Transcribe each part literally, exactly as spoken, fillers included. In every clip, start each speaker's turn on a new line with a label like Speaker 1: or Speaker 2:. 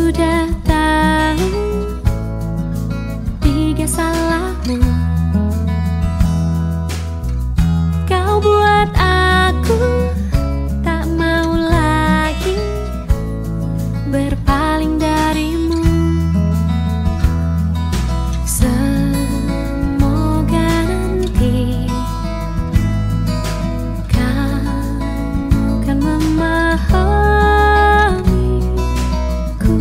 Speaker 1: sudah tahu tiga salahmu. Kau buat aku tak mau lagi berpaling darimu. Semoga nanti kamu kan memahamiku.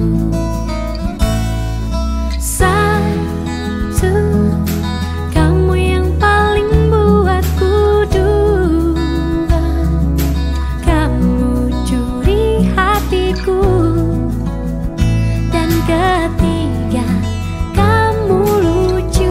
Speaker 1: Satu, kamu yang paling buatku. Dua, kamu curi hatiku. Dan ketiga, kamu lucu.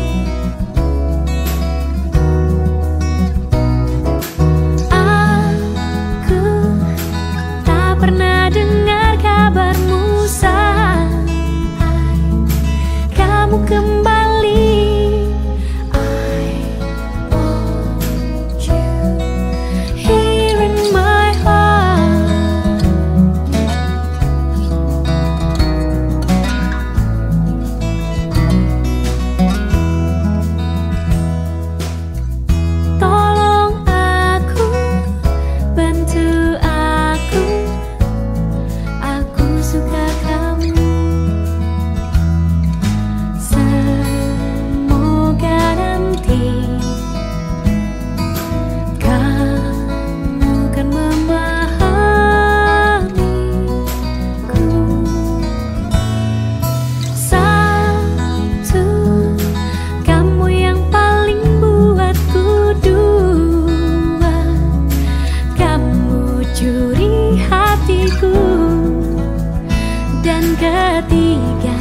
Speaker 1: Aku tak pernah dengar kabarmu sampai kamu kembali. I want you here in my heart. Tolong aku, bantu aku, aku suka kamu. Semoga nanti kamu kan memahamiku. Satu, kamu yang paling buatku. Dua, kamu curi hatiku. Dan ketiga,